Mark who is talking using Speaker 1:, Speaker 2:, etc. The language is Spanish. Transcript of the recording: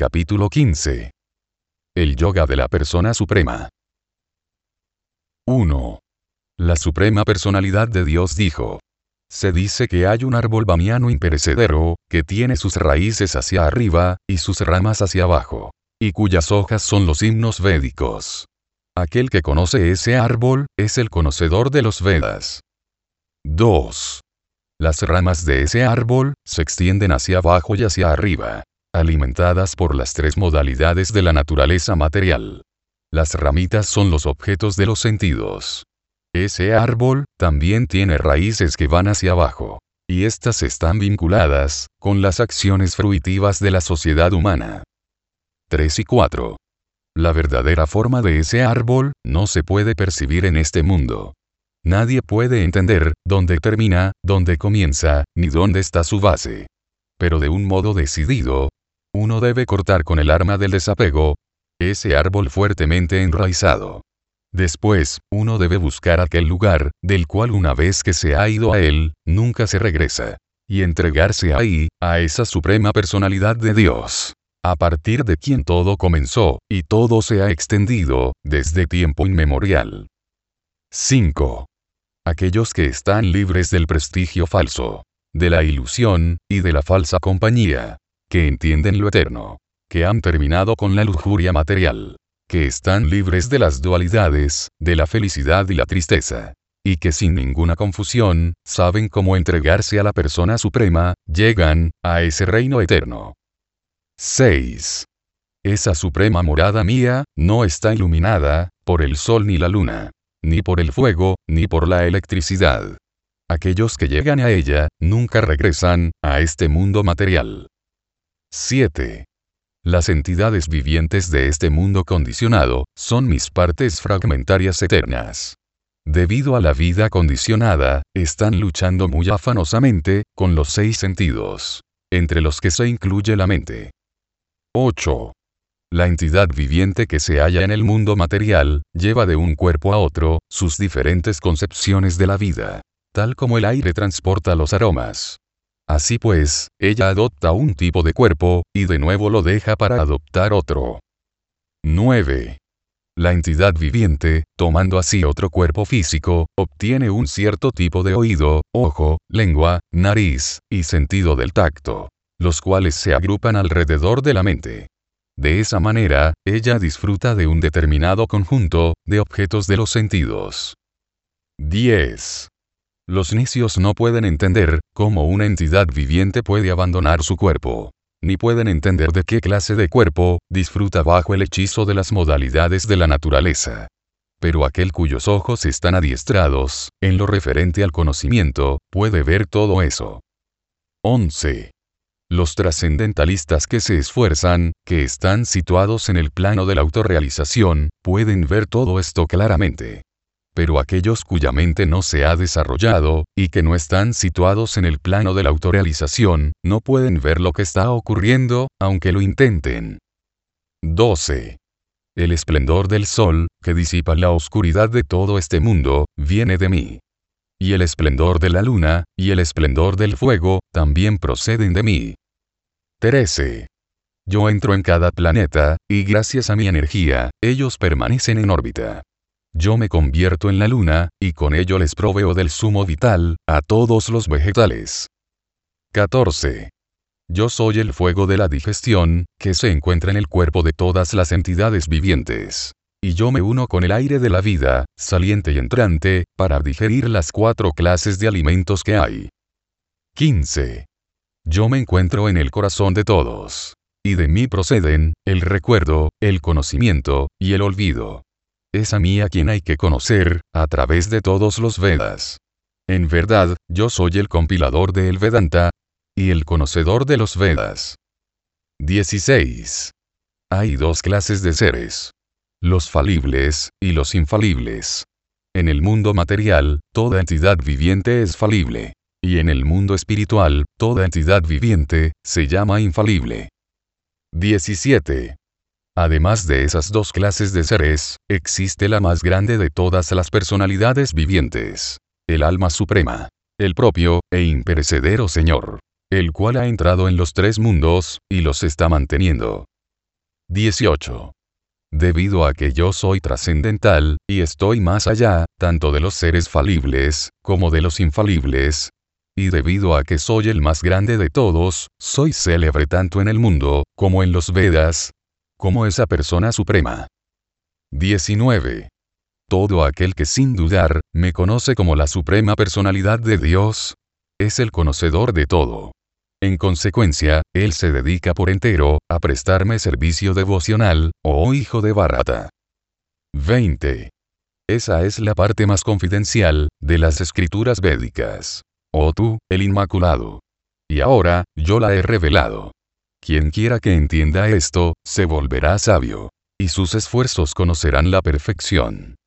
Speaker 1: Capítulo 15. El yoga de la persona suprema. 1. La suprema personalidad de Dios dijo. Se dice que hay un árbol bamiano imperecedero, que tiene sus raíces hacia arriba, y sus ramas hacia abajo, y cuyas hojas son los himnos védicos. Aquel que conoce ese árbol, es el conocedor de los Vedas. 2. Las ramas de ese árbol, se extienden hacia abajo y hacia arriba, alimentadas por las tres modalidades de la naturaleza material. Las ramitas son los objetos de los sentidos. Ese árbol, también tiene raíces que van hacia abajo, y estas están vinculadas, con las acciones fruitivas de la sociedad humana. 3 y 4. La verdadera forma de ese árbol, no se puede percibir en este mundo. Nadie puede entender, dónde termina, dónde comienza, ni dónde está su base. Pero de un modo decidido, uno debe cortar con el arma del desapego, ese árbol fuertemente enraizado. Después, uno debe buscar aquel lugar, del cual una vez que se ha ido a él, nunca se regresa. Y entregarse ahí, a esa suprema personalidad de Dios, a partir de quien todo comenzó, y todo se ha extendido, desde tiempo inmemorial. 5. Aquellos que están libres del prestigio falso, de la ilusión, y de la falsa compañía, que entienden lo eterno, que han terminado con la lujuria material, que están libres de las dualidades, de la felicidad y la tristeza, y que sin ninguna confusión, saben cómo entregarse a la persona suprema, llegan a ese reino eterno. 6. Esa suprema morada mía, no está iluminada, por el sol ni la luna, ni por el fuego, ni por la electricidad. Aquellos que llegan a ella, nunca regresan, a este mundo material. 7. Las entidades vivientes de este mundo condicionado, son mis partes fragmentarias eternas. Debido a la vida condicionada, están luchando muy afanosamente, con los 6 sentidos, entre los que se incluye la mente. 8. La entidad viviente que se halla en el mundo material, lleva de un cuerpo a otro, sus diferentes concepciones de la vida, tal como el aire transporta los aromas. Así pues, ella adopta un tipo de cuerpo, y de nuevo lo deja para adoptar otro. 9. La entidad viviente, tomando así otro cuerpo físico, obtiene un cierto tipo de oído, ojo, lengua, nariz, y sentido del tacto, los cuales se agrupan alrededor de la mente. De esa manera, ella disfruta de un determinado conjunto, de objetos de los sentidos. 10. Los necios no pueden entender, cómo una entidad viviente puede abandonar su cuerpo. Ni pueden entender de qué clase de cuerpo, disfruta bajo el hechizo de las modalidades de la naturaleza. Pero aquel cuyos ojos están adiestrados, en lo referente al conocimiento, puede ver todo eso. 11. Los trascendentalistas que se esfuerzan, que están situados en el plano de la autorrealización, pueden ver todo esto claramente. Pero aquellos cuya mente no se ha desarrollado, y que no están situados en el plano de la autorrealización, no pueden ver lo que está ocurriendo, aunque lo intenten. 12. El esplendor del sol, que disipa la oscuridad de todo este mundo, viene de mí. Y el esplendor de la luna, y el esplendor del fuego, también proceden de mí. 13. Yo entro en cada planeta, y gracias a mi energía, ellos permanecen en órbita. Yo me convierto en la luna, y con ello les proveo del zumo vital, a todos los vegetales. 14. Yo soy el fuego de la digestión, que se encuentra en el cuerpo de todas las entidades vivientes. Y yo me uno con el aire de la vida, saliente y entrante, para digerir las 4 clases de alimentos que hay. 15. Yo me encuentro en el corazón de todos. Y de mí proceden, el recuerdo, el conocimiento, y el olvido. Es a mí a quien hay que conocer, a través de todos los Vedas. En verdad, yo soy el compilador del Vedanta, y el conocedor de los Vedas. 16. Hay 2 clases de seres. Los falibles, y los infalibles. En el mundo material, toda entidad viviente es falible. Y en el mundo espiritual, toda entidad viviente, se llama infalible. 17. Además de esas 2 clases de seres, existe la más grande de todas las personalidades vivientes. El alma suprema. El propio, e imperecedero Señor. El cual ha entrado en los 3 mundos, y los está manteniendo. 18. Debido a que yo soy trascendental, y estoy más allá, tanto de los seres falibles, como de los infalibles, y debido a que soy el más grande de todos, soy célebre tanto en el mundo, como en los Vedas, como esa persona suprema. 19. Todo aquel que sin dudar, me conoce como la suprema personalidad de Dios, es el conocedor de todo. En consecuencia, él se dedica por entero, a prestarme servicio devocional, oh hijo de Bharata. 20. Esa es la parte más confidencial, de las escrituras védicas. Oh tú, el Inmaculado. Y ahora, yo la he revelado. Quien quiera que entienda esto, se volverá sabio. Y sus esfuerzos conocerán la perfección.